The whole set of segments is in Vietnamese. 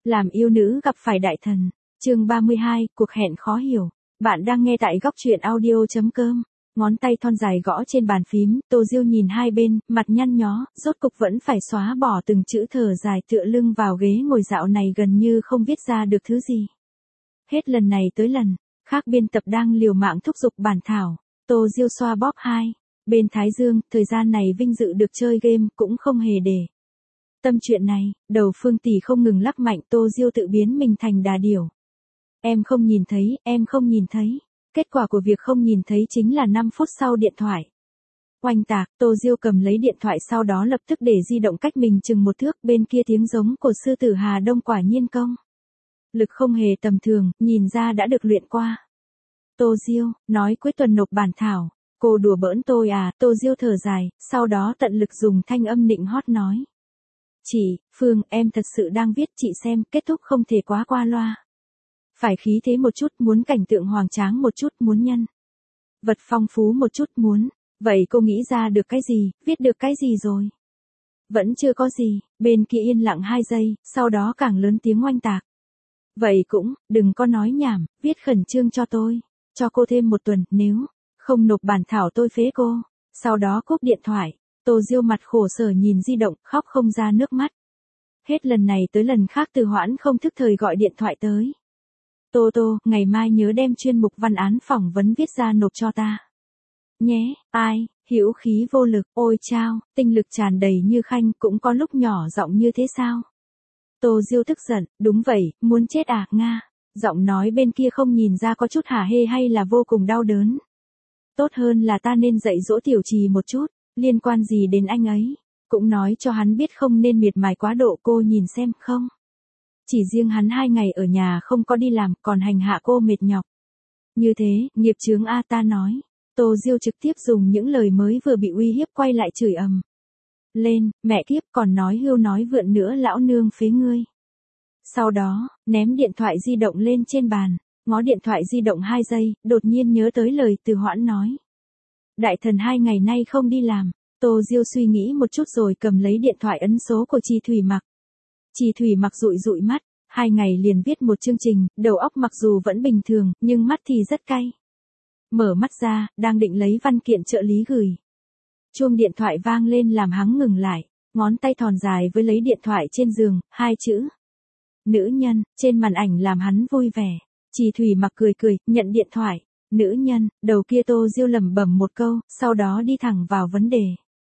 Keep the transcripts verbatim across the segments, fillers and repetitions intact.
Làm yêu nữ gặp phải đại thần. Chương ba mươi hai, cuộc hẹn khó hiểu. Bạn đang nghe tại góc truyện audio chấm com. Ngón tay thon dài gõ trên bàn phím, Tô Diêu nhìn hai bên, mặt nhăn nhó, rốt cục vẫn phải xóa bỏ từng chữ, thở dài tựa lưng vào ghế ngồi, dạo này gần như không viết ra được thứ gì. Hết lần này tới lần khác, biên tập đang liều mạng thúc giục bản thảo. Tô Diêu xoa bóp hai bên thái dương, thời gian này vinh dự được chơi game cũng không hề để tâm chuyện này. Đầu Phương Tỷ không ngừng lắc mạnh, Tô Diêu tự biến mình thành đà điểu. Em không nhìn thấy, em không nhìn thấy. Kết quả của việc không nhìn thấy chính là năm phút sau điện thoại oanh tạc. Tô Diêu cầm lấy điện thoại, sau đó lập tức để di động cách mình chừng một thước, bên kia tiếng giống của sư tử Hà Đông quả nhiên công lực không hề tầm thường, nhìn ra đã được luyện qua. Tô Diêu, nói cuối tuần nộp bản thảo. Cô đùa bỡn tôi à? Tô Diêu thở dài, sau đó tận lực dùng thanh âm nịnh hót nói. Chị, Phương, em thật sự đang viết, chị xem, kết thúc không thể quá qua loa. Phải khí thế một chút, muốn cảnh tượng hoành tráng một chút, muốn nhân vật phong phú một chút, muốn. Vậy cô nghĩ ra được cái gì, viết được cái gì rồi? Vẫn chưa có gì. Bên kia yên lặng hai giây, sau đó càng lớn tiếng oanh tạc. Vậy cũng, đừng có nói nhảm, viết khẩn trương cho tôi. Cho cô thêm một tuần, nếu không nộp bản thảo tôi phế cô. Sau đó cúp điện thoại. Tô Diêu mặt khổ sở nhìn di động, khóc không ra nước mắt. Hết lần này tới lần khác Từ Hoãn không thức thời gọi điện thoại tới. Tô Tô, ngày mai nhớ đem chuyên mục văn án phỏng vấn viết ra nộp cho ta. Nhé, ai, hữu khí vô lực, ôi chao, tinh lực tràn đầy như Khanh, cũng có lúc nhỏ giọng như thế sao? Tô Diêu tức giận, đúng vậy, muốn chết à, Nga. Giọng nói bên kia không nhìn ra có chút hả hê hay là vô cùng đau đớn. Tốt hơn là ta nên dạy dỗ Tiểu Trì một chút, liên quan gì đến anh ấy. Cũng nói cho hắn biết không nên miệt mài quá độ, cô nhìn xem, không. Chỉ riêng hắn hai ngày ở nhà không có đi làm, còn hành hạ cô mệt nhọc. Như thế, nghiệp chướng a, ta nói. Tô Diêu trực tiếp dùng những lời mới vừa bị uy hiếp quay lại chửi ầm lên, mẹ kiếp, còn nói hưu nói vượn nữa, lão nương phế ngươi. Sau đó, ném điện thoại di động lên trên bàn, ngó điện thoại di động hai giây, đột nhiên nhớ tới lời Từ Hoãn nói. Đại thần hai ngày nay không đi làm. Tô Diêu suy nghĩ một chút rồi cầm lấy điện thoại ấn số của Trì Thủy Mặc. Trì Thủy Mặc dụi dụi mắt, hai ngày liền viết một chương trình, đầu óc mặc dù vẫn bình thường, nhưng mắt thì rất cay. Mở mắt ra, đang định lấy văn kiện trợ lý gửi. Chuông điện thoại vang lên làm hắn ngừng lại, ngón tay thon dài với lấy điện thoại trên giường, hai chữ. Nữ nhân, trên màn ảnh làm hắn vui vẻ. Trì Thủy Mặc cười cười, nhận điện thoại. Nữ nhân, đầu kia Tô Diêu lẩm bẩm một câu, sau đó đi thẳng vào vấn đề.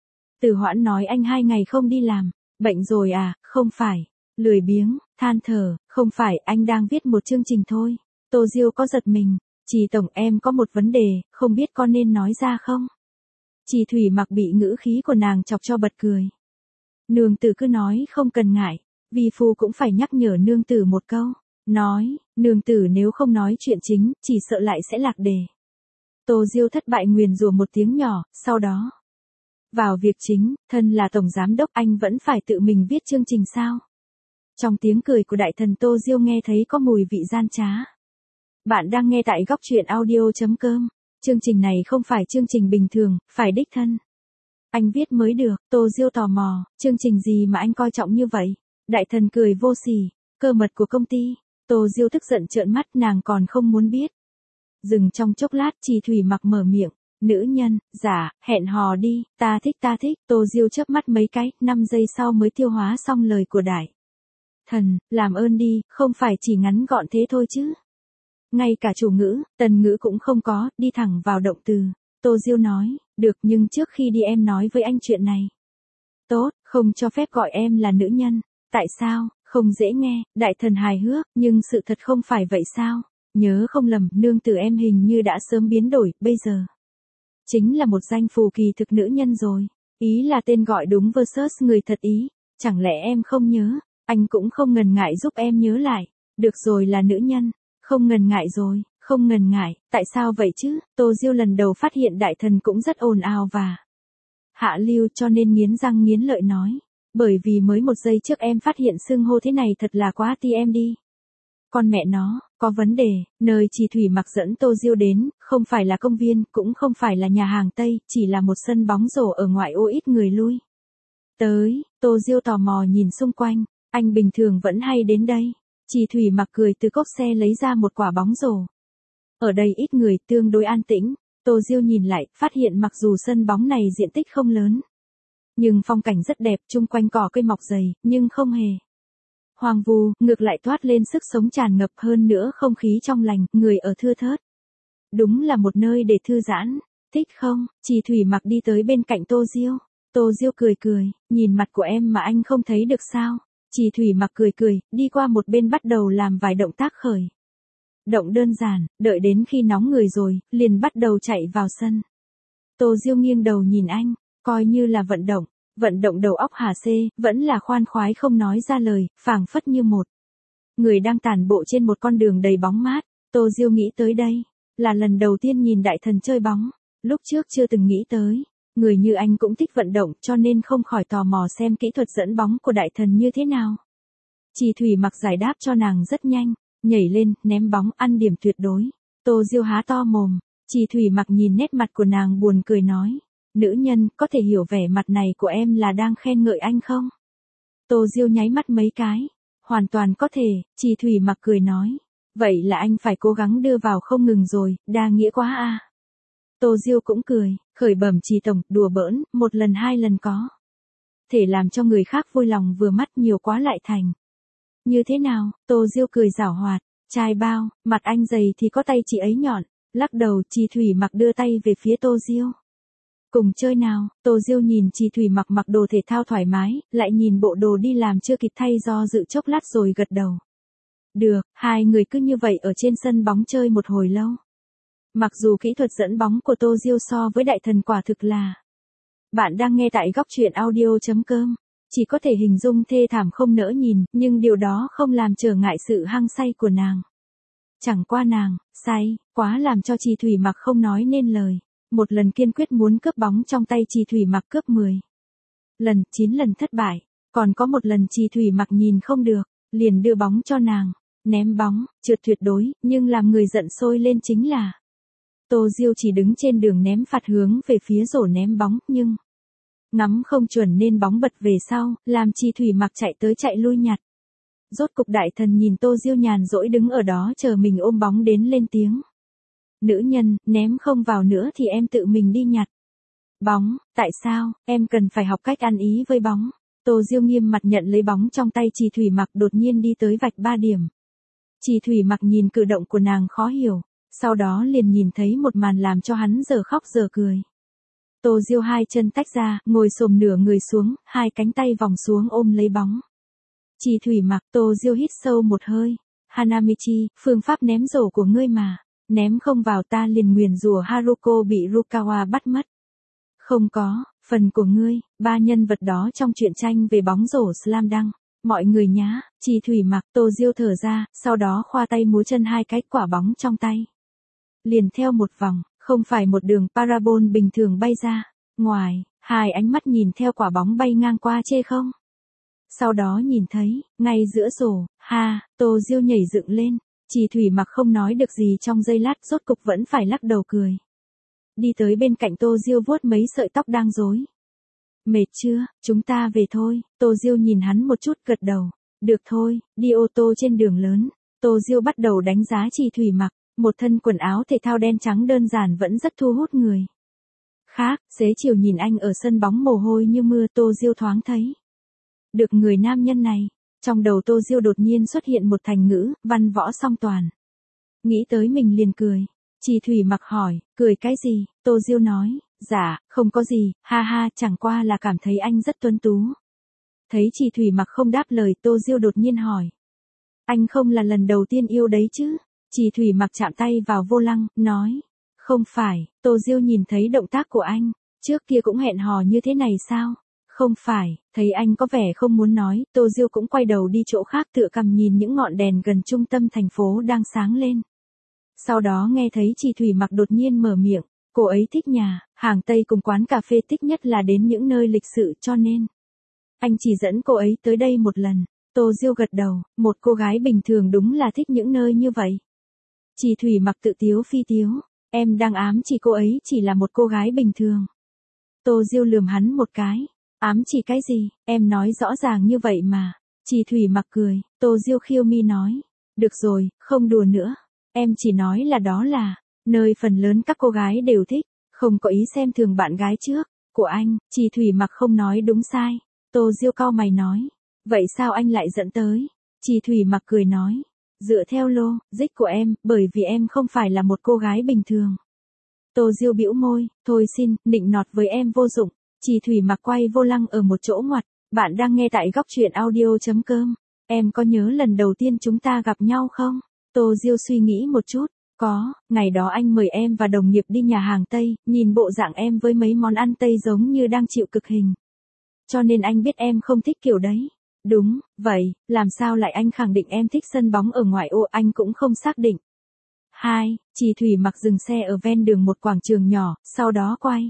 Từ Hoãn nói anh hai ngày không đi làm. Bệnh rồi à? Không phải. Lười biếng, than thở, không phải, anh đang viết một chương trình thôi. Tô Diêu có giật mình. Trì tổng, em có một vấn đề, không biết con nên nói ra không? Trì Thủy Mặc bị ngữ khí của nàng chọc cho bật cười. Nương tử cứ nói, không cần ngại. Vi phu cũng phải nhắc nhở nương tử một câu. Nói, nương tử nếu không nói chuyện chính, chỉ sợ lại sẽ lạc đề. Tô Diêu thất bại nguyền rủa một tiếng nhỏ, sau đó. Vào việc chính, thân là tổng giám đốc, anh vẫn phải tự mình viết chương trình sao? Trong tiếng cười của đại thần, Tô Diêu nghe thấy có mùi vị gian trá. Bạn đang nghe tại góc truyện audio chấm com. Chương trình này không phải chương trình bình thường, phải đích thân anh viết mới được. Tô Diêu tò mò, chương trình gì mà anh coi trọng như vậy? Đại thần cười vô sỉ, cơ mật của công ty. Tô Diêu tức giận trợn mắt, nàng còn không muốn biết. Dừng trong chốc lát, Trì Thủy Mặc mở miệng. Nữ nhân, dạ, hẹn hò đi, ta thích ta thích. Tô Diêu chớp mắt mấy cái, năm giây sau mới tiêu hóa xong lời của đại thần. Làm ơn đi, không phải chỉ ngắn gọn thế thôi chứ. Ngay cả chủ ngữ, tần ngữ cũng không có, đi thẳng vào động từ. Tô Diêu nói, được, nhưng trước khi đi em nói với anh chuyện này. Tốt, không cho phép gọi em là nữ nhân. Tại sao? Không dễ nghe. Đại thần hài hước, nhưng sự thật không phải vậy sao? Nhớ không lầm, nương tử em hình như đã sớm biến đổi, bây giờ chính là một danh phù kỳ thực nữ nhân rồi. Ý là tên gọi đúng versus người thật ý. Chẳng lẽ em không nhớ? Anh cũng không ngần ngại giúp em nhớ lại. Được rồi, là nữ nhân. Không ngần ngại rồi, không ngần ngại. Tại sao vậy chứ? Tô Diêu lần đầu phát hiện đại thần cũng rất ồn ào và hạ lưu, cho nên nghiến răng nghiến lợi nói. Bởi vì mới một giây trước em phát hiện xưng hô thế này thật là quá ti em đi. Con mẹ nó, có vấn đề. Nơi Trì Thủy Mặc dẫn Tô Diêu đến, không phải là công viên, cũng không phải là nhà hàng Tây, chỉ là một sân bóng rổ ở ngoại ô ít người lui tới. Tô Diêu tò mò nhìn xung quanh, anh bình thường vẫn hay đến đây. Chỉ Thủy Mặc cười từ cốp xe lấy ra một quả bóng rổ. Ở đây ít người, tương đối an tĩnh. Tô Diêu nhìn lại, phát hiện mặc dù sân bóng này diện tích không lớn, nhưng phong cảnh rất đẹp, chung quanh cỏ cây mọc dày, nhưng không hề hoang vu, ngược lại toát lên sức sống tràn ngập, hơn nữa không khí trong lành, người ở thưa thớt. Đúng là một nơi để thư giãn, thích không? Chỉ Thủy Mặc đi tới bên cạnh Tô Diêu. Tô Diêu cười cười, nhìn mặt của em mà anh không thấy được sao? Chỉ Thủy Mặc cười cười, đi qua một bên bắt đầu làm vài động tác khởi động đơn giản, đợi đến khi nóng người rồi, liền bắt đầu chạy vào sân. Tô Diêu nghiêng đầu nhìn anh, coi như là vận động, vận động đầu óc hả xê, vẫn là khoan khoái không nói ra lời, phảng phất như một người đang tản bộ trên một con đường đầy bóng mát. Tô Diêu nghĩ tới đây, là lần đầu tiên nhìn đại thần chơi bóng, lúc trước chưa từng nghĩ tới. Người như anh cũng thích vận động cho nên không khỏi tò mò xem kỹ thuật dẫn bóng của đại thần như thế nào. Chỉ Thủy Mặc giải đáp cho nàng rất nhanh, nhảy lên, ném bóng, ăn điểm tuyệt đối. Tô Diêu há to mồm, Chỉ Thủy Mặc nhìn nét mặt của nàng buồn cười nói, nữ nhân, có thể hiểu vẻ mặt này của em là đang khen ngợi anh không? Tô Diêu nháy mắt mấy cái, hoàn toàn có thể. Chỉ Thủy Mặc cười nói, vậy là anh phải cố gắng đưa vào không ngừng rồi, đa nghĩa quá a. À. Tô Diêu cũng cười, khởi bẩm Chỉ tổng, đùa bỡn, một lần hai lần có thể làm cho người khác vui lòng vừa mắt, nhiều quá lại thành như thế nào? Tô Diêu cười giảo hoạt, trai bao, mặt anh dày thì có tay chị ấy nhọn. Lắc đầu, Chỉ Thủy Mặc đưa tay về phía Tô Diêu. Cùng chơi nào? Tô Diêu nhìn Chỉ Thủy Mặc mặc đồ thể thao thoải mái, lại nhìn bộ đồ đi làm chưa kịp thay do dự chốc lát rồi gật đầu. Được, hai người cứ như vậy ở trên sân bóng chơi một hồi lâu. Mặc dù kỹ thuật dẫn bóng của Tô Diêu so với đại thần quả thực là. Bạn đang nghe tại góc truyện audio chấm com. Chỉ có thể hình dung thê thảm không nỡ nhìn, nhưng điều đó không làm trở ngại sự hăng say của nàng. Chẳng qua nàng, say, quá làm cho Chỉ Thủy Mặc không nói nên lời. Một lần kiên quyết muốn cướp bóng trong tay Chỉ Thủy Mặc cướp mười lần, chín lần thất bại. Còn có một lần Chỉ Thủy Mặc nhìn không được, liền đưa bóng cho nàng. Ném bóng, trượt tuyệt đối, nhưng làm người giận sôi lên chính là Tô Diêu chỉ đứng trên đường ném phạt hướng về phía rổ ném bóng, nhưng ngắm không chuẩn nên bóng bật về sau, làm Chỉ Thủy Mặc chạy tới chạy lui nhặt. Rốt cục đại thần nhìn Tô Diêu nhàn rỗi đứng ở đó chờ mình ôm bóng đến lên tiếng. Nữ nhân, ném không vào nữa thì em tự mình đi nhặt bóng. Tại sao? Em cần phải học cách ăn ý với bóng. Tô Diêu nghiêm mặt nhận lấy bóng trong tay Chỉ Thủy Mặc, đột nhiên đi tới vạch ba điểm. Chỉ Thủy Mặc nhìn cử động của nàng khó hiểu, sau đó liền nhìn thấy một màn làm cho hắn giờ khóc giờ cười. Tô Diêu hai chân tách ra, ngồi xổm nửa người xuống, hai cánh tay vòng xuống ôm lấy bóng. Chỉ Thủy Mặc, Tô Diêu hít sâu một hơi. Hanamichi, phương pháp ném rổ của ngươi mà, ném không vào ta liền nguyền rủa Haruko bị Rukawa bắt mất. Không có, phần của ngươi, ba nhân vật đó trong truyện tranh về bóng rổ Slam Dunk. Mọi người nhá. Chỉ Thủy Mặc, Tô Diêu thở ra, sau đó khoa tay múa chân hai cái quả bóng trong tay. Liền theo một vòng, không phải một đường parabol bình thường bay ra. Ngoài, hai ánh mắt nhìn theo quả bóng bay ngang qua chê không. Sau đó nhìn thấy, ngay giữa rổ, ha, Tô Diêu nhảy dựng lên. Chỉ Thủy Mặc không nói được gì trong giây lát, rốt cục vẫn phải lắc đầu cười. Đi tới bên cạnh Tô Diêu vuốt mấy sợi tóc đang rối. Mệt chưa, chúng ta về thôi. Tô Diêu nhìn hắn một chút, gật đầu. Được thôi, đi ô tô trên đường lớn. Tô Diêu bắt đầu đánh giá Chỉ Thủy Mặc, một thân quần áo thể thao đen trắng đơn giản vẫn rất thu hút người. Khác, xế chiều nhìn anh ở sân bóng mồ hôi như mưa, Tô Diêu thoáng thấy được người nam nhân này. Trong đầu Tô Diêu đột nhiên xuất hiện một thành ngữ, văn võ song toàn. Nghĩ tới mình liền cười. Chỉ Thủy Mặc hỏi, cười cái gì? Tô Diêu nói, dạ, không có gì, ha ha, chẳng qua là cảm thấy anh rất tuấn tú. Thấy Chỉ Thủy Mặc không đáp lời, Tô Diêu đột nhiên hỏi. Anh không là lần đầu tiên yêu đấy chứ? Chỉ Thủy Mặc chạm tay vào vô lăng, nói. Không phải. Tô Diêu nhìn thấy động tác của anh, trước kia cũng hẹn hò như thế này sao? Không phải. Thấy anh có vẻ không muốn nói, Tô Diêu cũng quay đầu đi chỗ khác, tựa cằm nhìn những ngọn đèn gần trung tâm thành phố đang sáng lên. Sau đó nghe thấy Chỉ Thủy Mặc đột nhiên mở miệng, cô ấy thích nhà, hàng Tây cùng quán cà phê, thích nhất là đến những nơi lịch sự, cho nên anh chỉ dẫn cô ấy tới đây một lần. Tô Diêu gật đầu, một cô gái bình thường đúng là thích những nơi như vậy. Chỉ Thủy Mặc tự tiếu phi tiếu, em đang ám chỉ cô ấy chỉ là một cô gái bình thường. Tô Diêu lườm hắn một cái, ám chỉ cái gì, em nói rõ ràng như vậy mà. Chỉ Thủy Mặc cười, Tô Diêu khiêu mi nói. Được rồi, không đùa nữa. Em chỉ nói là đó là, nơi phần lớn các cô gái đều thích, không có ý xem thường bạn gái trước, của anh, Chỉ Thủy Mặc không nói đúng sai. Tô Diêu cau mày nói. Vậy sao anh lại dẫn tới? Chỉ Thủy Mặc cười nói. Dựa theo logic của em, bởi vì em không phải là một cô gái bình thường. Tô Diêu bĩu môi, thôi xin, nịnh nọt với em vô dụng. Chỉ Thủy Mặc quay vô lăng ở một chỗ ngoặt. Bạn đang nghe tại góc truyện audio.com. Em có nhớ lần đầu tiên chúng ta gặp nhau không? Tô Diêu suy nghĩ một chút. Có, ngày đó anh mời em và đồng nghiệp đi nhà hàng Tây, nhìn bộ dạng em với mấy món ăn Tây giống như đang chịu cực hình. Cho nên anh biết em không thích kiểu đấy. Đúng, vậy, làm sao lại anh khẳng định em thích sân bóng ở ngoại ô, anh cũng không xác định. Hai, Chỉ Thủy Mặc dừng xe ở ven đường một quảng trường nhỏ, sau đó quay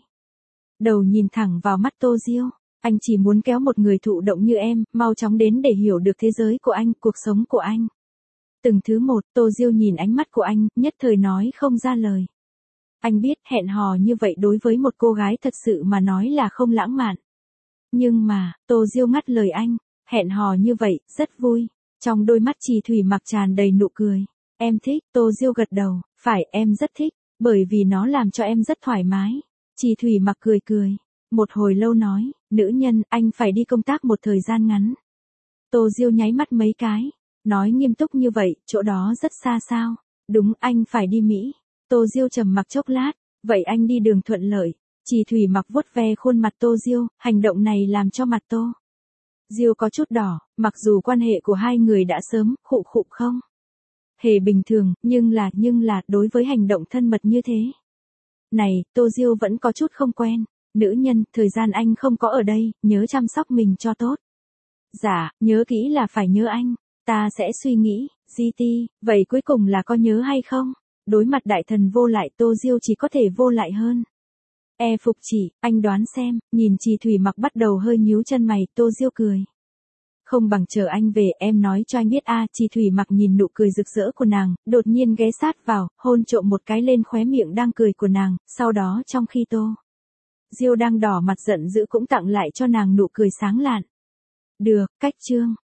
đầu nhìn thẳng vào mắt Tô Diêu. Anh chỉ muốn kéo một người thụ động như em, mau chóng đến để hiểu được thế giới của anh, cuộc sống của anh. Từng thứ một, Tô Diêu nhìn ánh mắt của anh, nhất thời nói không ra lời. Anh biết hẹn hò như vậy đối với một cô gái thật sự mà nói là không lãng mạn. Nhưng mà, Tô Diêu ngắt lời anh, hẹn hò như vậy, rất vui. Trong đôi mắt Chỉ Thủy Mặc tràn đầy nụ cười. Em thích, Tô Diêu gật đầu, phải em rất thích, bởi vì nó làm cho em rất thoải mái. Chỉ Thủy Mặc cười cười. Một hồi lâu nói, nữ nhân, anh phải đi công tác một thời gian ngắn. Tô Diêu nháy mắt mấy cái. Nói nghiêm túc như vậy, chỗ đó rất xa sao? Đúng, anh phải đi Mỹ. Tô Diêu trầm mặc chốc lát, vậy anh đi đường thuận lợi. Chỉ Thủy Mặc vuốt ve khuôn mặt Tô Diêu, hành động này làm cho mặt Tô Diêu có chút đỏ, mặc dù quan hệ của hai người đã sớm, khụ khụ không hề bình thường, nhưng là, nhưng là, đối với hành động thân mật như thế này, Tô Diêu vẫn có chút không quen. Nữ nhân, thời gian anh không có ở đây, nhớ chăm sóc mình cho tốt. Dạ, nhớ kỹ là phải nhớ anh. Ta sẽ suy nghĩ, giê tê, vậy cuối cùng là có nhớ hay không? Đối mặt đại thần vô lại, Tô Diêu chỉ có thể vô lại hơn. E phục Chỉ, anh đoán xem, nhìn Chỉ Thủy Mặc bắt đầu hơi nhíu chân mày, Tô Diêu cười. Không bằng chờ anh về, em nói cho anh biết a. Chỉ Thủy Mặc nhìn nụ cười rực rỡ của nàng, đột nhiên ghé sát vào, hôn trộm một cái lên khóe miệng đang cười của nàng, sau đó trong khi Tô Diêu đang đỏ mặt giận dữ cũng tặng lại cho nàng nụ cười sáng lạn. Được, cách chương.